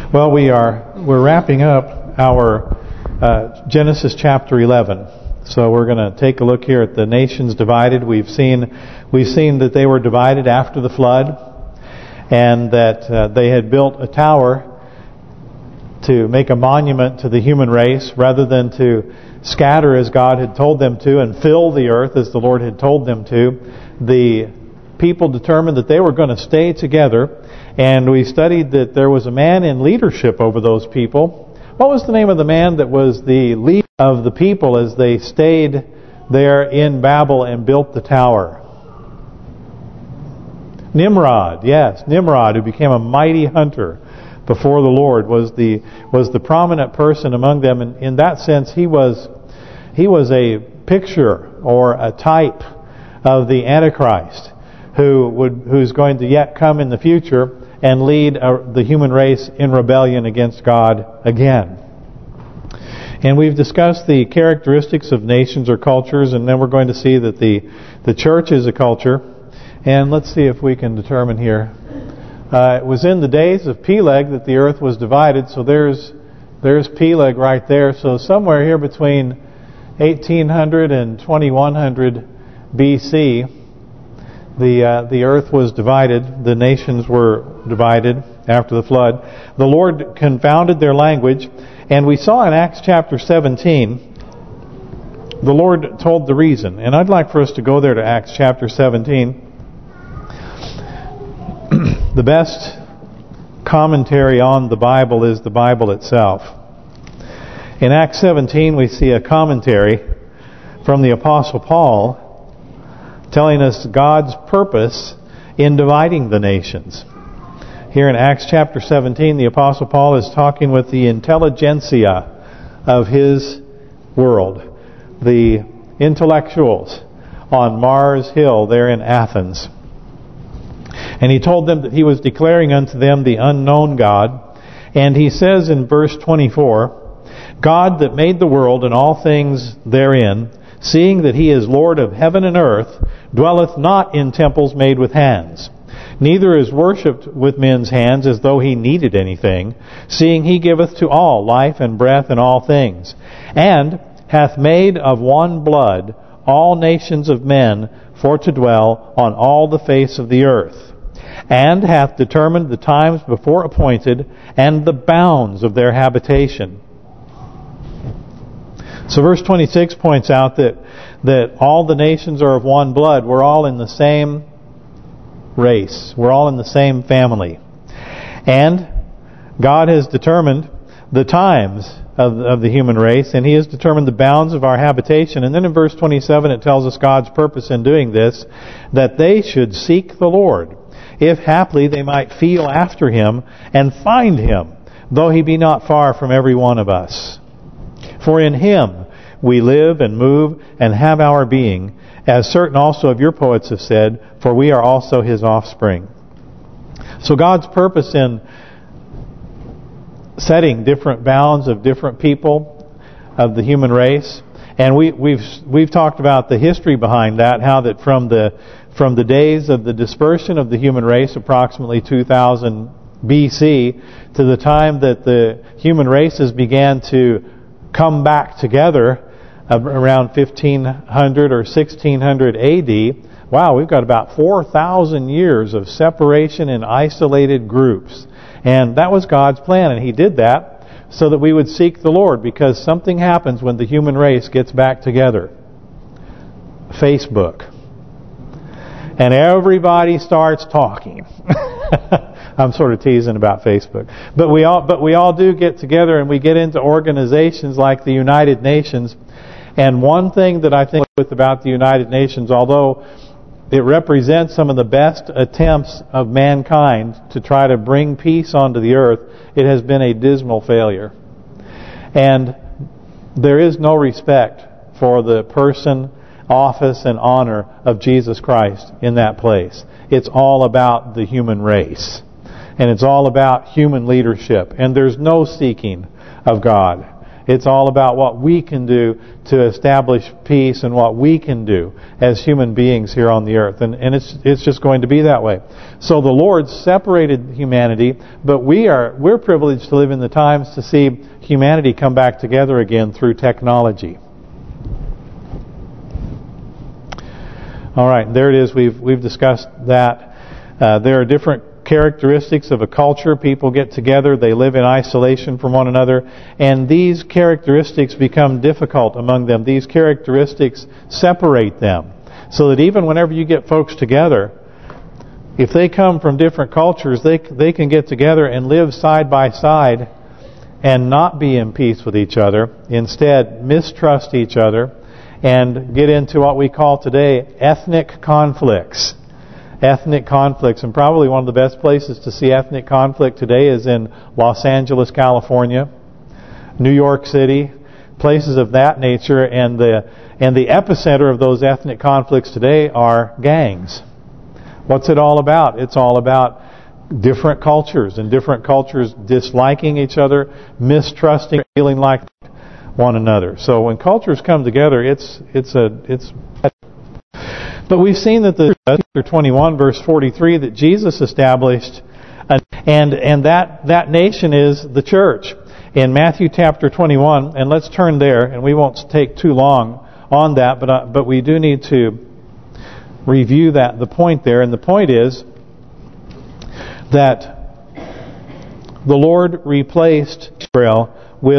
Well, we're wrapping up our Genesis chapter 11. So we're going to take a look here at the nations divided. We've seen that they were divided after the flood, and that they had built a tower to make a monument to the human race rather than to scatter as God had told them to and fill the earth as the Lord had told them to. The people determined that they were going to stay together. And we studied that there was a man in leadership over those people. What was the name of the man that was the leader of the people as they stayed there in Babel and built the tower? Nimrod, yes, Nimrod, who became a mighty hunter before the Lord, was the prominent person among them. And in that sense, he was a picture or a type of the Antichrist who's going to yet come in the future and lead the human race in rebellion against God again. And we've discussed the characteristics of nations or cultures, and then we're going to see that the church is a culture. And let's see if we can determine here. It was in the days of Peleg that the earth was divided, so there's Peleg right there. So somewhere here between 1800 and 2100 BC, the earth was divided. The nations were divided after the flood. The Lord confounded their language. And we saw in Acts chapter 17, the Lord told the reason. And I'd like for us to go there to Acts chapter 17. The best commentary on the Bible is the Bible itself. In Acts 17 we see a commentary from the Apostle Paul telling us God's purpose in dividing the nations. Here in Acts chapter 17, the Apostle Paul is talking with the intelligentsia of his world, the intellectuals on Mars Hill there in Athens. And he told them that he was declaring unto them the unknown God. And he says in verse 24, God that made the world and all things therein, seeing that he is Lord of heaven and earth, dwelleth not in temples made with hands, neither is worshipped with men's hands as though he needed anything, seeing he giveth to all life and breath and all things, and hath made of one blood all nations of men for to dwell on all the face of the earth, and hath determined the times before appointed and the bounds of their habitation. So verse 26 points out that all the nations are of one blood. We're all in the same race. We're all in the same family. And God has determined the times of the human race, and He has determined the bounds of our habitation. And then in verse 27 it tells us God's purpose in doing this, that they should seek the Lord, if haply they might feel after Him and find Him, though He be not far from every one of us. For in Him we live and move and have our being, as certain also of your poets have said, for we are also His offspring. So God's purpose in setting different bounds of different people of the human race, and we've talked about the history behind that, how that from the days of the dispersion of the human race, approximately 2000 BC, to the time that the human races began to come back together around 1500 or 1600 AD. Wow, we've got about 4,000 years of separation in isolated groups. And that was God's plan, and He did that so that we would seek the Lord, because something happens when the human race gets back together. Facebook. And everybody starts talking. I'm sort of teasing about Facebook. But we all do get together, and we get into organizations like the United Nations. And one thing that I think about the United Nations, although it represents some of the best attempts of mankind to try to bring peace onto the earth, it has been a dismal failure. And there is no respect for the person, office, and honor of Jesus Christ in that place. It's all about the human race. And it's all about human leadership. And there's no seeking of God. It's all about what we can do to establish peace and what we can do as human beings here on the earth. And it's just going to be that way. So the Lord separated humanity, but we're privileged to live in the times to see humanity come back together again through technology. All right, there it is. We've discussed that. There are different characteristics of a culture. People get together, they live in isolation from one another, and these characteristics become difficult among them. These characteristics separate them, so that even whenever you get folks together, if they come from different cultures, they can get together and live side by side and not be in peace with each other. Instead, mistrust each other and get into what we call today ethnic conflicts. Ethnic conflicts, and probably one of the best places to see ethnic conflict today is in Los Angeles, California, New York City, places of that nature, and the epicenter of those ethnic conflicts today are gangs. What's it all about? It's all about different cultures, and different cultures disliking each other, mistrusting, feeling like one another. So when cultures come together, it's but we've seen that the chapter 21 verse 43 that Jesus established, and that nation is the church. In Matthew chapter 21, and let's turn there, and we won't take too long on that, but we do need to review the point there, and the point is that the Lord replaced Israel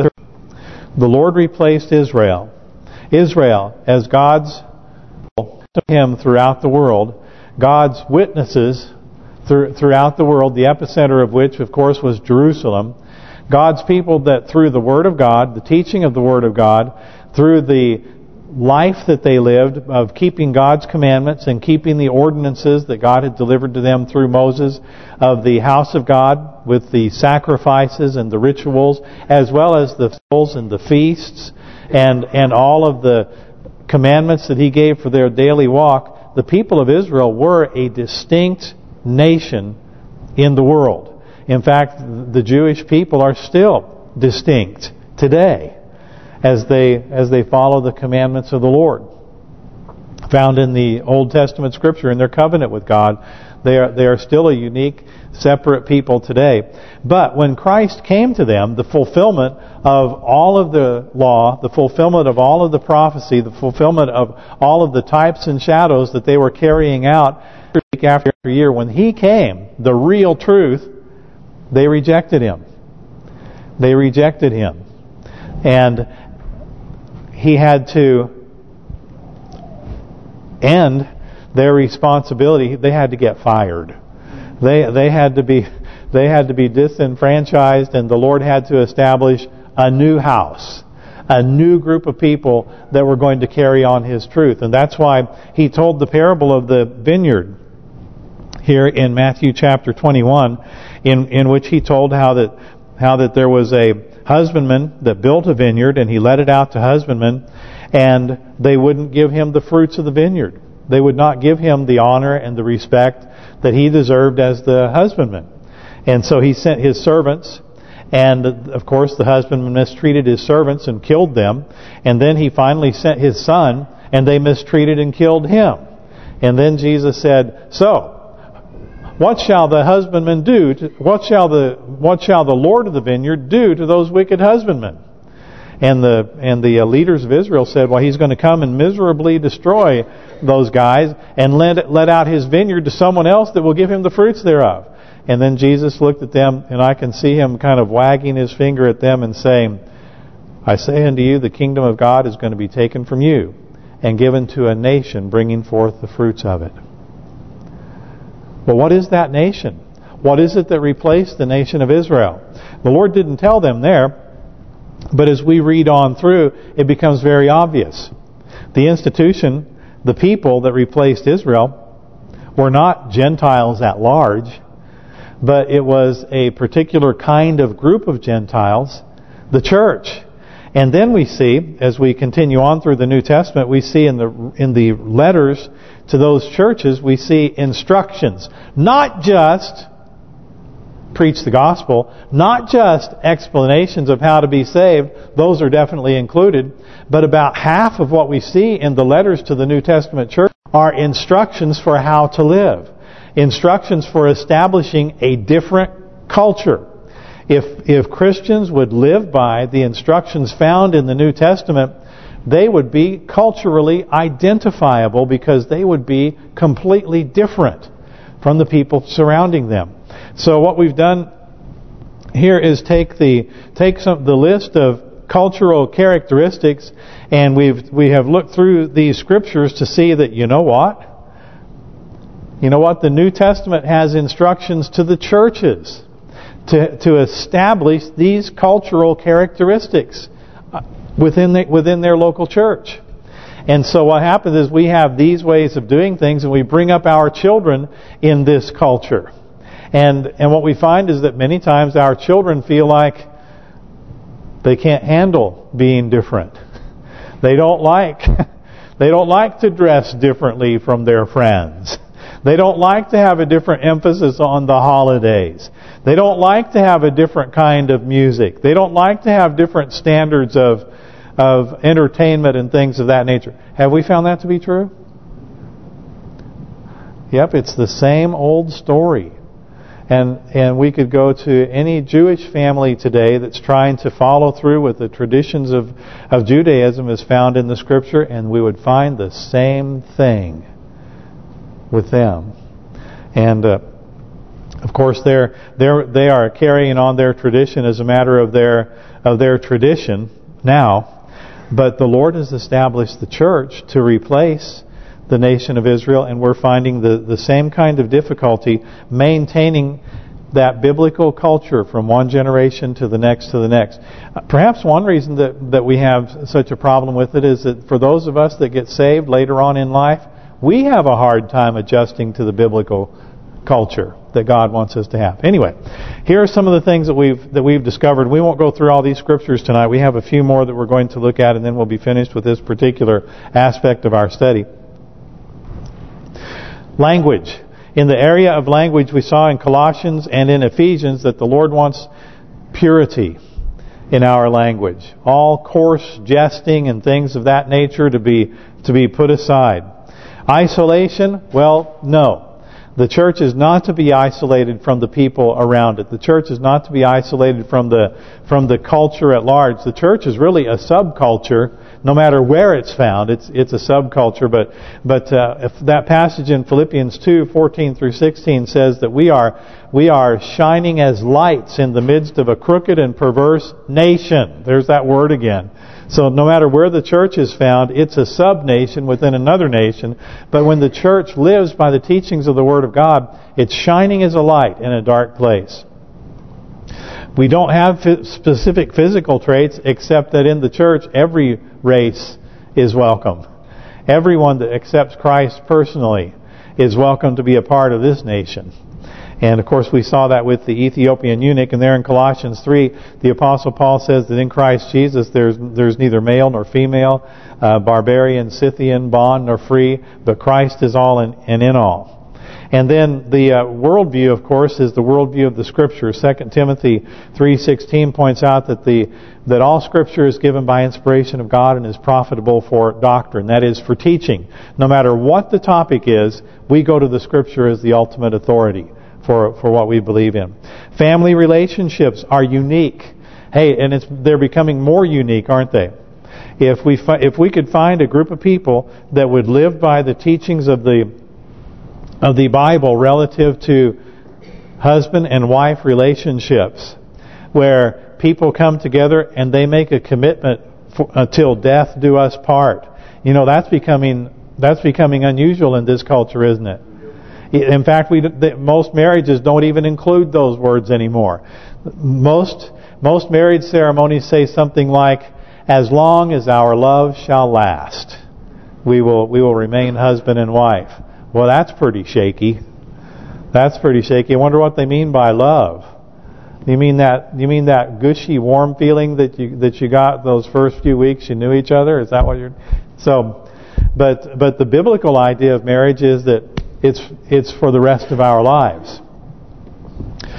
as God's Him throughout the world, God's witnesses throughout the world, the epicenter of which, of course, was Jerusalem. God's people that through the Word of God, the teaching of the Word of God, through the life that they lived of keeping God's commandments and keeping the ordinances that God had delivered to them through Moses, of the house of God with the sacrifices and the rituals, as well as the festivals and the feasts and all of the commandments that He gave for their daily walk, the people of Israel were a distinct nation in the world. In fact, the Jewish people are still distinct today as they follow the commandments of the Lord, found in the Old Testament Scripture, in their covenant with God. They are still a unique, separate people today. But when Christ came to them, the fulfillment of all of the law, the fulfillment of all of the prophecy, the fulfillment of all of the types and shadows that they were carrying out week after year, when He came, the real truth, they rejected Him. They rejected Him. And He had to end their responsibility. They had to get fired. They had to be disenfranchised, and the Lord had to establish a new house, a new group of people that were going to carry on His truth. And that's why He told the parable of the vineyard here in Matthew chapter 21, in which He told how that there was a husbandman that built a vineyard, and he let it out to husbandmen, and they wouldn't give him the fruits of the vineyard. They would not give him the honor and the respect that he deserved as the husbandman. And so he sent his servants, and of course the husbandman mistreated his servants and killed them. And then he finally sent his son, and they mistreated and killed him. And then Jesus said, "So, what shall the husbandman do? What shall the Lord of the vineyard do to those wicked husbandmen?" And the leaders of Israel said, "Well, He's going to come and miserably destroy those guys and let out His vineyard to someone else that will give Him the fruits thereof." And then Jesus looked at them, and I can see Him kind of wagging His finger at them and saying, "I say unto you, the kingdom of God is going to be taken from you and given to a nation bringing forth the fruits of it." But what is that nation? What is it that replaced the nation of Israel? The Lord didn't tell them there, but as we read on through, it becomes very obvious. The institution, the people that replaced Israel, were not Gentiles at large, but it was a particular kind of group of Gentiles, the church. And then we see, as we continue on through the New Testament, we see in the letters to those churches, we see instructions, not just preach the gospel, not just explanations of how to be saved, those are definitely included, but about half of what we see in the letters to the New Testament church are instructions for how to live, instructions for establishing a different culture. If Christians would live by the instructions found in the New Testament, they would be culturally identifiable because they would be completely different from the people surrounding them. So what we've done here is take the list of cultural characteristics, and we have looked through these scriptures to see that the New Testament has instructions to the churches to establish these cultural characteristics within their local church. And so what happens is we have these ways of doing things, and we bring up our children in this culture. And what we find is that many times our children feel like they can't handle being different. They don't like to dress differently from their friends. They don't like to have a different emphasis on the holidays. They don't like to have a different kind of music. They don't like to have different standards of entertainment and things of that nature. Have we found that to be true? Yep, it's the same old story. And we could go to any Jewish family today that's trying to follow through with the traditions of Judaism as found in the Scripture, and we would find the same thing with them. And of course, they are carrying on their tradition as a matter of their tradition now. But the Lord has established the church to replace the nation of Israel, and we're finding the same kind of difficulty maintaining that biblical culture from one generation to the next to the next. Perhaps one reason that we have such a problem with it is that for those of us that get saved later on in life, we have a hard time adjusting to the biblical culture that God wants us to have. Anyway, here are some of the things that we've discovered. We won't go through all these scriptures tonight. We have a few more that we're going to look at, and then we'll be finished with this particular aspect of our study. Language. In the area of language, we saw in Colossians and in Ephesians that the Lord wants purity in our language. All coarse jesting and things of that nature to be put aside. Isolation? Well, no. The church is not to be isolated from the people around it. The church is not to be isolated from the culture at large. The church is really a subculture, no matter where it's found. It's a subculture. But if that passage in Philippians 2:14 through 16 says that we are shining as lights in the midst of a crooked and perverse nation. There's that word again. So no matter where the church is found, it's a sub-nation within another nation. But when the church lives by the teachings of the Word of God, it's shining as a light in a dark place. We don't have specific physical traits, except that in the church, every race is welcome. Everyone that accepts Christ personally is welcome to be a part of this nation. And of course we saw that with the Ethiopian eunuch, and there in Colossians 3, the Apostle Paul says that in Christ Jesus there's neither male nor female, barbarian, Scythian, bond nor free, but Christ is all and in all. And then the worldview, of course, is the worldview of the Scripture. 2 Timothy 3:16 points out that all Scripture is given by inspiration of God and is profitable for doctrine, that is, for teaching. No matter what the topic is, we go to the Scripture as the ultimate authority for what we believe in. Family relationships are unique. Hey, and they're becoming more unique, aren't they? If we could find a group of people that would live by the teachings of the Bible relative to husband and wife relationships, where people come together and they make a commitment until death do us part. That's becoming unusual in this culture, isn't it? In fact, most marriages don't even include those words anymore. Most marriage ceremonies say something like, "As long as our love shall last, we will remain husband and wife." Well, that's pretty shaky. That's pretty shaky. I wonder what they mean by love. You mean that gushy, warm feeling that you got those first few weeks you knew each other? Is that what you're? So, but the biblical idea of marriage is that it's for the rest of our lives.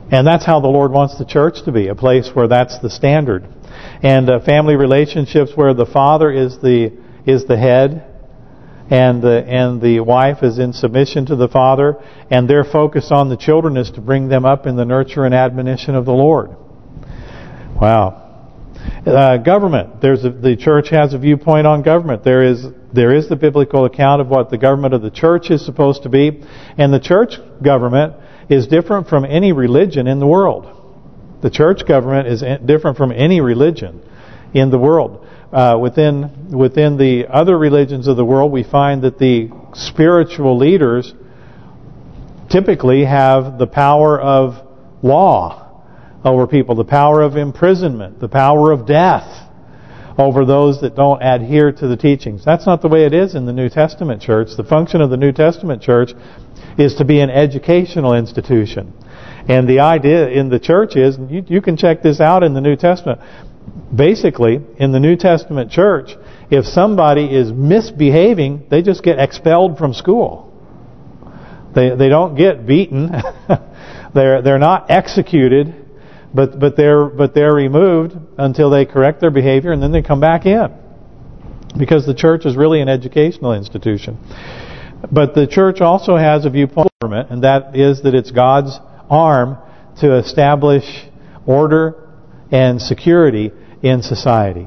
And that's how the Lord wants the church to be, a place where that's the standard. And family relationships where the father is the head, and the wife is in submission to the father, and their focus on the children is to bring them up in the nurture and admonition of the Lord. Wow. Government. The church has a viewpoint on government. There is the biblical account of what the government of the church is supposed to be, and the church government is different from any religion in the world. The church government is different from any religion in the world. Within the other religions of the world, we find that the spiritual leaders typically have the power of law over people, the power of imprisonment, the power of death over those that don't adhere to the teachings. That's not the way it is in the New Testament church. The function of the New Testament church is to be an educational institution. And the idea in the church is, you can check this out in the New Testament. Basically, in the New Testament church, if somebody is misbehaving, they just get expelled from school. They don't get beaten. They're not executed, but they're removed until they correct their behavior, and then they come back in. Because the church is really an educational institution. But the church also has a viewpoint of government, and that is that it's God's arm to establish order and security in society.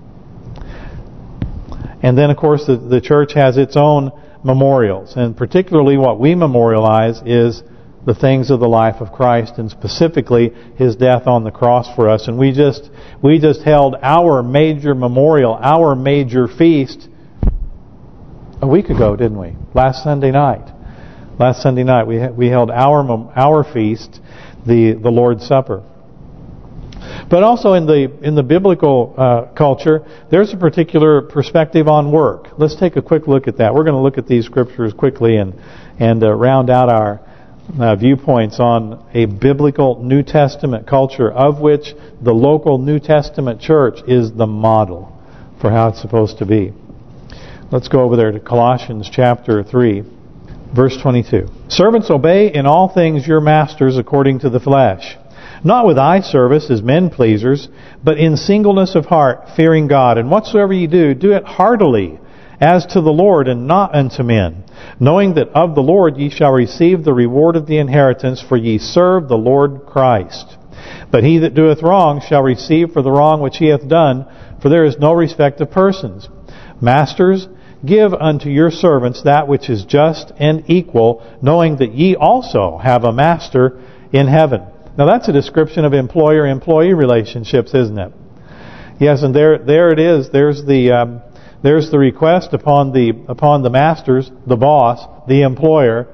And then, of course, the church has its own memorials, and particularly what we memorialize is the things of the life of Christ, and specifically His death on the cross for us. And we just held our major memorial, our major feast a week ago, didn't we? Last Sunday night. Last Sunday night we held our feast, the Lord's Supper. But also in the biblical culture, there's a particular perspective on work. Let's take a quick look at that. We're going to look at these scriptures quickly and round out our viewpoints on a biblical New Testament culture, of which the local New Testament church is the model for how it's supposed to be. Let's go over there to Colossians chapter 3, verse 22. Servants, obey in all things your masters according to the flesh, not with eye service as men pleasers, but in singleness of heart, fearing God. And whatsoever ye do, do it heartily, as to the Lord and not unto men, knowing that of the Lord ye shall receive the reward of the inheritance, for ye serve the Lord Christ. But he that doeth wrong shall receive for the wrong which he hath done, for there is no respect of persons. Masters, give unto your servants that which is just and equal, knowing that ye also have a master in heaven. Now that's a description of employer-employee relationships, isn't it? Yes, and there it is. There's the request upon the masters, the boss, the employer.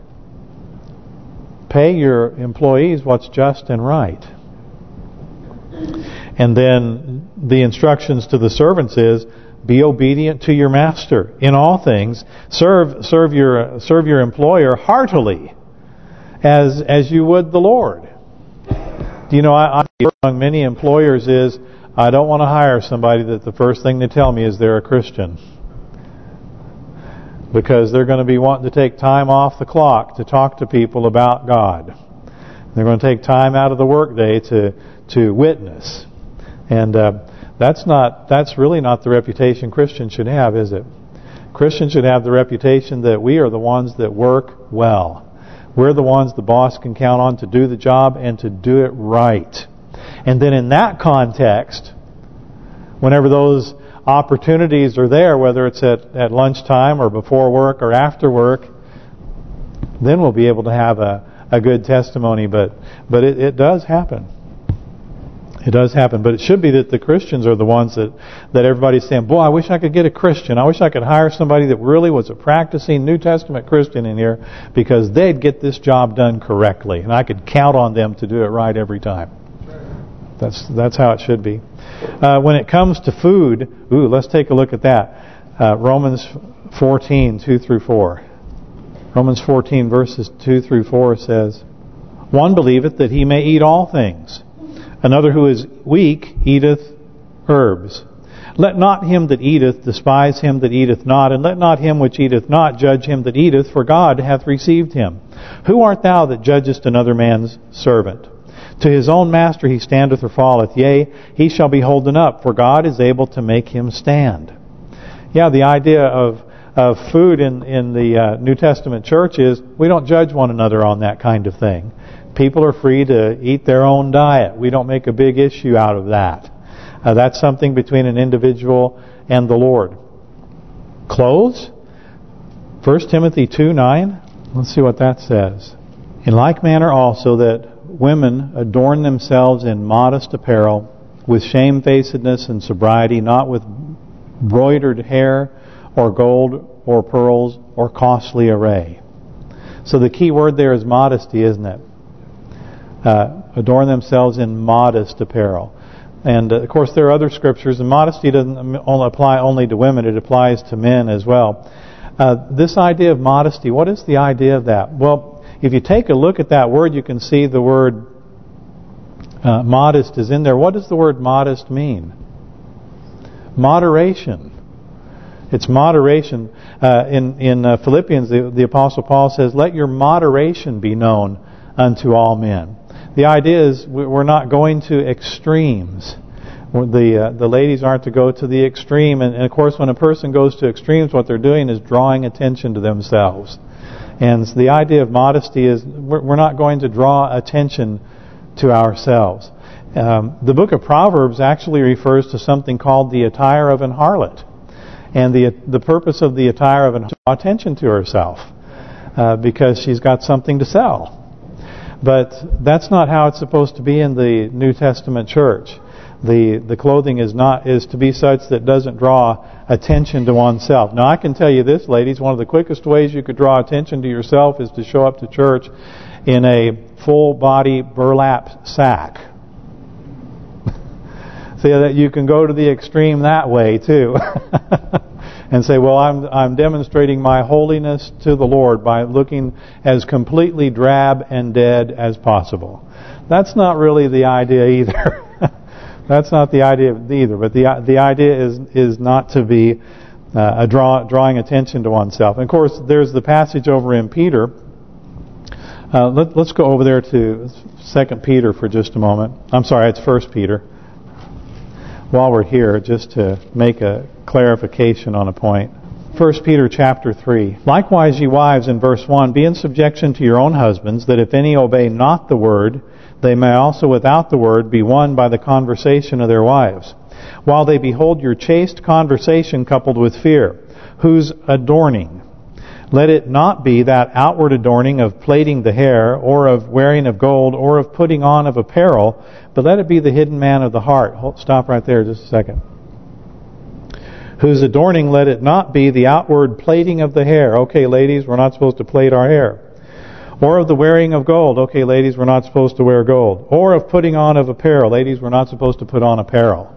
Pay your employees what's just and right. And then the instructions to the servants is, be obedient to your master in all things. Serve your employer heartily, as you would the Lord. Do you know, I among many employers is, I don't want to hire somebody that the first thing they tell me is they're a Christian. Because they're going to be wanting to take time off the clock to talk to people about God. They're going to take time out of the workday to witness. And that's really not the reputation Christians should have, is it? Christians should have the reputation that we are the ones that work well. We're the ones the boss can count on to do the job and to do it right. And then in that context, whenever those opportunities are there, whether it's at lunchtime or before work or after work, then we'll be able to have a good testimony. But it does happen. It does happen. But it should be that the Christians are the ones that everybody's saying, boy, I wish I could get a Christian. I wish I could hire somebody that really was a practicing New Testament Christian in here, because they'd get this job done correctly. And I could count on them to do it right every time. That's how it should be. When it comes to food, let's take a look at that. Romans 14, 2 through 4. Romans 14, verses 2 through 4 says, One believeth that he may eat all things. Another who is weak eateth herbs. Let not him that eateth despise him that eateth not, and let not him which eateth not judge him that eateth, for God hath received him. Who art thou that judgest another man's servant? To his own master he standeth or falleth, yea, he shall be holden up, for God is able to make him stand. Yeah, the idea of food in the New Testament church is we don't judge one another on that kind of thing. People are free to eat their own diet. We don't make a big issue out of that. That's something between an individual and the Lord. Clothes? 1 Timothy 2:9. Let's see what that says. In like manner also that women adorn themselves in modest apparel, with shamefacedness and sobriety, not with broidered hair or gold or pearls or costly array. So the key word there is modesty, isn't it? Adorn themselves in modest apparel. And of course there are other scriptures, and modesty doesn't apply only to women, it applies to men as well. This idea of modesty, what is the idea of that? Well, if you take a look at that word, you can see the word modest is in there. What does the word modest mean? Moderation. It's moderation. In Philippians, the Apostle Paul says, "Let your moderation be known unto all men." The idea is we're not going to extremes. The ladies aren't to go to the extreme. And of course, when a person goes to extremes, what they're doing is drawing attention to themselves. And the idea of modesty is we're not going to draw attention to ourselves. The book of Proverbs actually refers to something called the attire of an harlot. And the purpose of the attire of an harlot is to draw attention to herself because she's got something to sell. But that's not how it's supposed to be in the New Testament church. The clothing is to be such that doesn't draw attention to oneself. Now I can tell you this, ladies, one of the quickest ways you could draw attention to yourself is to show up to church in a full body burlap sack. So that you can go to the extreme that way too. And say, well, I'm demonstrating my holiness to the Lord by looking as completely drab and dead as possible. That's not really the idea either. That's not the idea either. But the idea is not to be drawing attention to oneself. And of course, there's the passage over in Peter. Let's go over there to 2 Peter for just a moment. I'm sorry, it's 1 Peter. While we're here, just to make a clarification on a point. 1 Peter chapter 3. Likewise, ye wives, in verse 1, be in subjection to your own husbands, that if any obey not the word, they may also without the word be won by the conversation of their wives, while they behold your chaste conversation coupled with fear, whose adorning. Let it not be that outward adorning of plaiting the hair, or of wearing of gold, or of putting on of apparel, but let it be the hidden man of the heart. Stop right there just a second. Whose adorning, let it not be the outward plaiting of the hair. Okay, ladies, we're not supposed to plait our hair. Or of the wearing of gold. Okay, ladies, we're not supposed to wear gold. Or of putting on of apparel. Ladies, we're not supposed to put on apparel.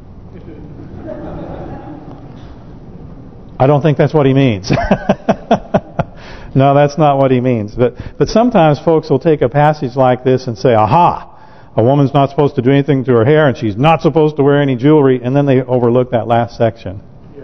I don't think that's what he means. No, that's not what he means. But sometimes folks will take a passage like this and say, aha, a woman's not supposed to do anything to her hair and she's not supposed to wear any jewelry, and then they overlook that last section.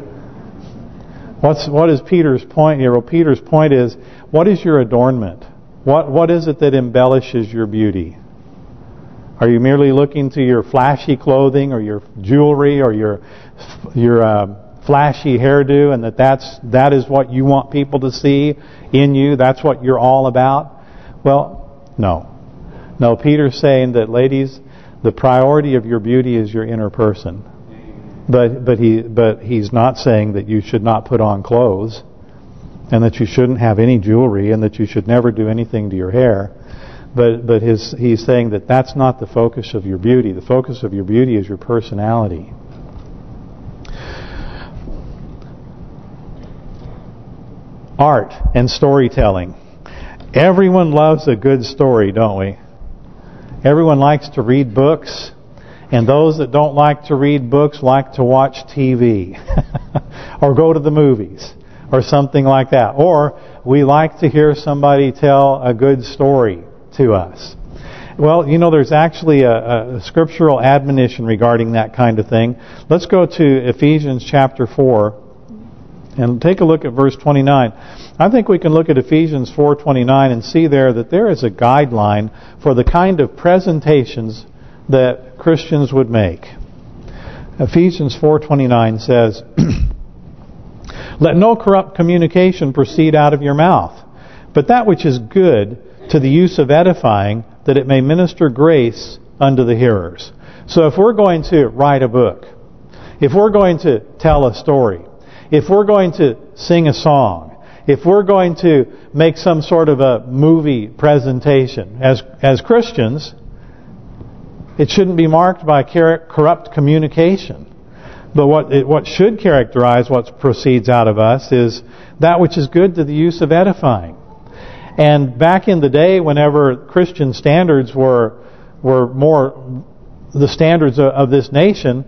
What is Peter's point here? Well, Peter's point is, what is your adornment? What is it that embellishes your beauty? Are you merely looking to your flashy clothing or your jewelry or your flashy hairdo, and that is what you want people to see in you? That's what you're all about? Well, no. No, Peter's saying that, ladies, the priority of your beauty is your inner person. But he's not saying that you should not put on clothes, and that you shouldn't have any jewelry, and that you should never do anything to your hair. But he's saying that that's not the focus of your beauty. The focus of your beauty is your personality. Art and storytelling. Everyone loves a good story, don't we? Everyone likes to read books, and those that don't like to read books like to watch TV or go to the movies or something like that. Or we like to hear somebody tell a good story to us. Well, you know, there's actually a scriptural admonition regarding that kind of thing. Let's go to Ephesians chapter 4 And take a look at verse 29. I think we can look at Ephesians 4:29 and see there that there is a guideline for the kind of presentations that Christians would make. Ephesians 4:29 says, "Let no corrupt communication proceed out of your mouth, but that which is good to the use of edifying, that it may minister grace unto the hearers." So if we're going to write a book, if we're going to tell a story, if we're going to sing a song, if we're going to make some sort of a movie presentation, as Christians, it shouldn't be marked by corrupt communication. But what should characterize what proceeds out of us is that which is good to the use of edifying. And back in the day, whenever Christian standards were more the standards of this nation,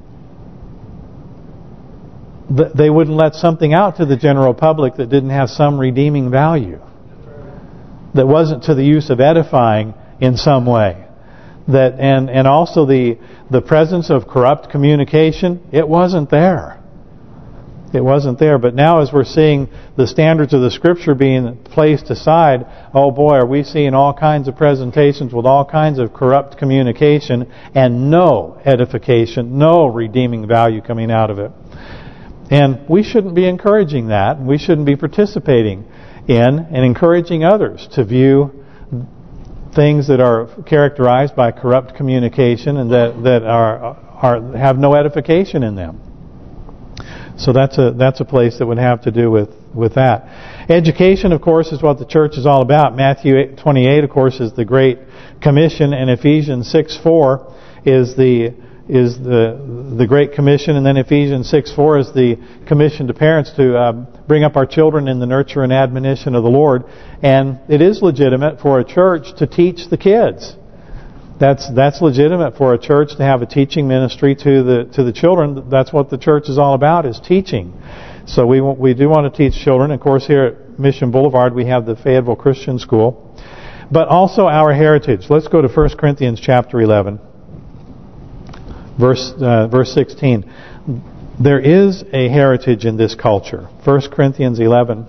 they wouldn't let something out to the general public that didn't have some redeeming value, that wasn't to the use of edifying in some way. That and also the presence of corrupt communication, it wasn't there. It wasn't there. But now as we're seeing the standards of the Scripture being placed aside, oh boy, are we seeing all kinds of presentations with all kinds of corrupt communication and no edification, no redeeming value coming out of it. And we shouldn't be encouraging that. We shouldn't be participating in and encouraging others to view things that are characterized by corrupt communication and that have no edification in them. So that's a place that would have to do with that. Education, of course, is what the church is all about. Matthew 8:28, of course, is the Great Commission, and Ephesians 6:4 is the Great Commission, and then Ephesians 6:4 is the commission to parents to bring up our children in the nurture and admonition of the Lord. And it is legitimate for a church to teach the kids. That's legitimate for a church to have a teaching ministry to the children. That's what the church is all about, is teaching. So we do want to teach children. Of course, here at Mission Boulevard we have the Fayetteville Christian School, but also our heritage. Let's go to 1 Corinthians chapter 11. Verse 16. There is a heritage in this culture. 1 Corinthians 11.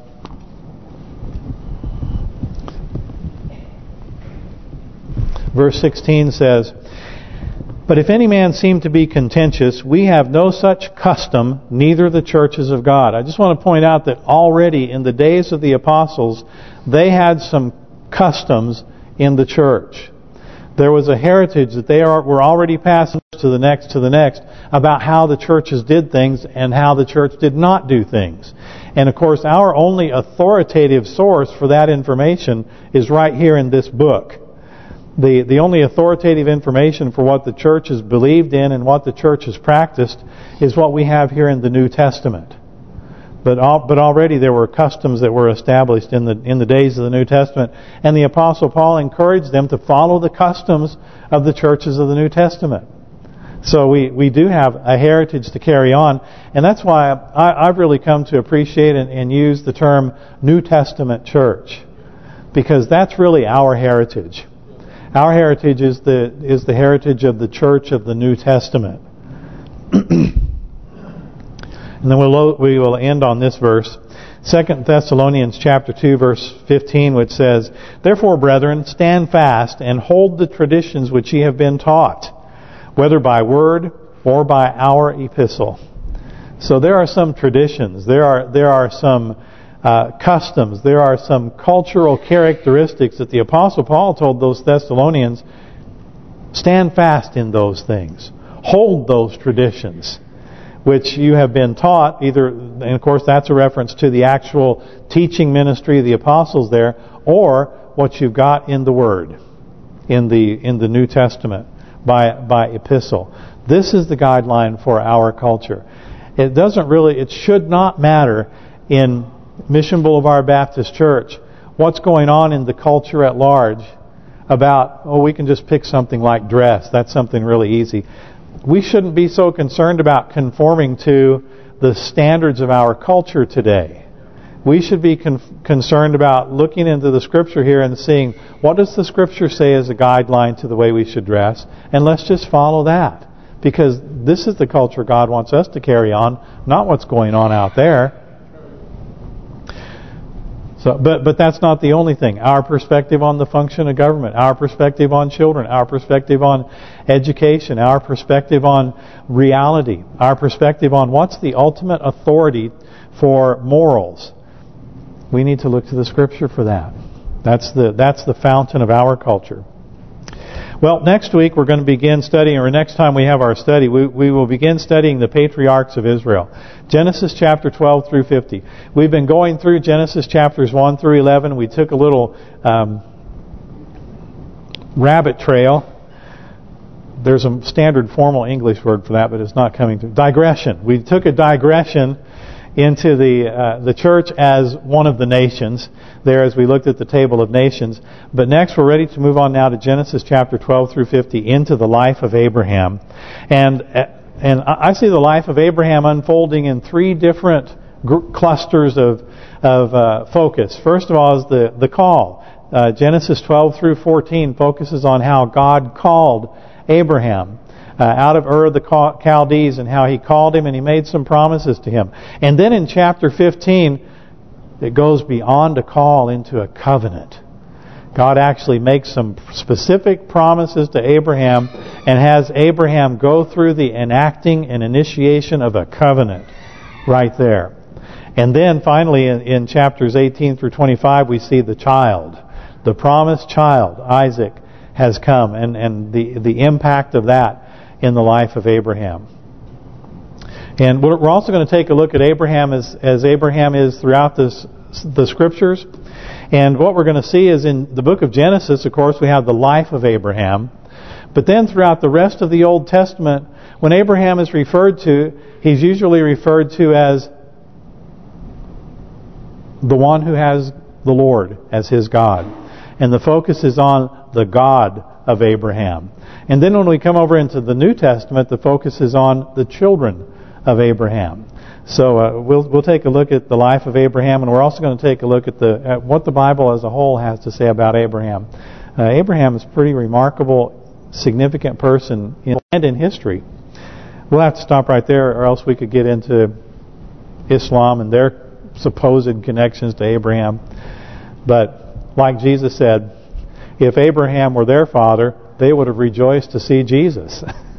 Verse 16 says, "But if any man seem to be contentious, we have no such custom, neither the churches of God." I just want to point out that already in the days of the apostles, they had some customs in the church. There was a heritage that they were already passing to the next about how the churches did things and how the church did not do things. And of course, our only authoritative source for that information is right here in this book. The only authoritative information for what the church has believed in and what the church has practiced is what we have here in the New Testament. But already there were customs that were established in the days of the New Testament, and the Apostle Paul encouraged them to follow the customs of the churches of the New Testament. So we do have a heritage to carry on, and that's why I've really come to appreciate and use the term New Testament church, because that's really our heritage. Our heritage is the heritage of the church of the New Testament. And then we will end on this verse, 2 Thessalonians chapter 2, verse 15, which says, "Therefore, brethren, stand fast and hold the traditions which ye have been taught, whether by word or by our epistle." So there are some traditions, there are some customs, there are some cultural characteristics that the Apostle Paul told those Thessalonians, stand fast in those things, hold those traditions which you have been taught, either, and of course that's a reference to the actual teaching ministry of the apostles there, or what you've got in the Word, in the New Testament, by epistle. This is the guideline for our culture. It should not matter in Mission Boulevard Baptist Church what's going on in the culture at large about, we can just pick something like dress. That's something really easy. We shouldn't be so concerned about conforming to the standards of our culture today. We should be concerned about looking into the Scripture here and seeing, what does the Scripture say as a guideline to the way we should dress? And let's just follow that. Because this is the culture God wants us to carry on, not what's going on out there. So, but that's not the only thing. Our perspective on the function of government, our perspective on children, our perspective on education, our perspective on reality, our perspective on what's the ultimate authority for morals. We need to look to the Scripture for that. That's the fountain of our culture. Well, next week we're going to begin studying, or next time we have our study, we will begin studying the patriarchs of Israel. Genesis chapter 12 through 50. We've been going through Genesis chapters 1 through 11. We took a little rabbit trail. There's a standard formal English word for that, but it's not coming to digression. We took a digression into the church as one of the nations there as we looked at the table of nations. But next we're ready to move on now to Genesis chapter 12 through 50 into the life of Abraham. And I see the life of Abraham unfolding in three different clusters of focus. First of all is the call. Genesis 12 through 14 focuses on how God called Abraham out of Ur of the Chaldees, and how He called him and He made some promises to him. And then in chapter 15, it goes beyond a call into a covenant. God actually makes some specific promises to Abraham and has Abraham go through the enacting and initiation of a covenant right there. And then finally in chapters 18 through 25 we see the child. The promised child, Isaac, has come, and the impact of that in the life of Abraham. And we're also going to take a look at Abraham as Abraham is throughout the Scriptures. And what we're going to see is in the book of Genesis, of course, we have the life of Abraham. But then throughout the rest of the Old Testament, when Abraham is referred to, he's usually referred to as the one who has the Lord as his God. And the focus is on the God of Abraham. And then when we come over into the New Testament, the focus is on the children of Abraham. So we'll take a look at the life of Abraham, and we're also going to take a look at what the Bible as a whole has to say about Abraham. Abraham is a pretty remarkable, significant person in history. We'll have to stop right there, or else we could get into Islam and their supposed connections to Abraham. But like Jesus said, if Abraham were their father, they would have rejoiced to see Jesus.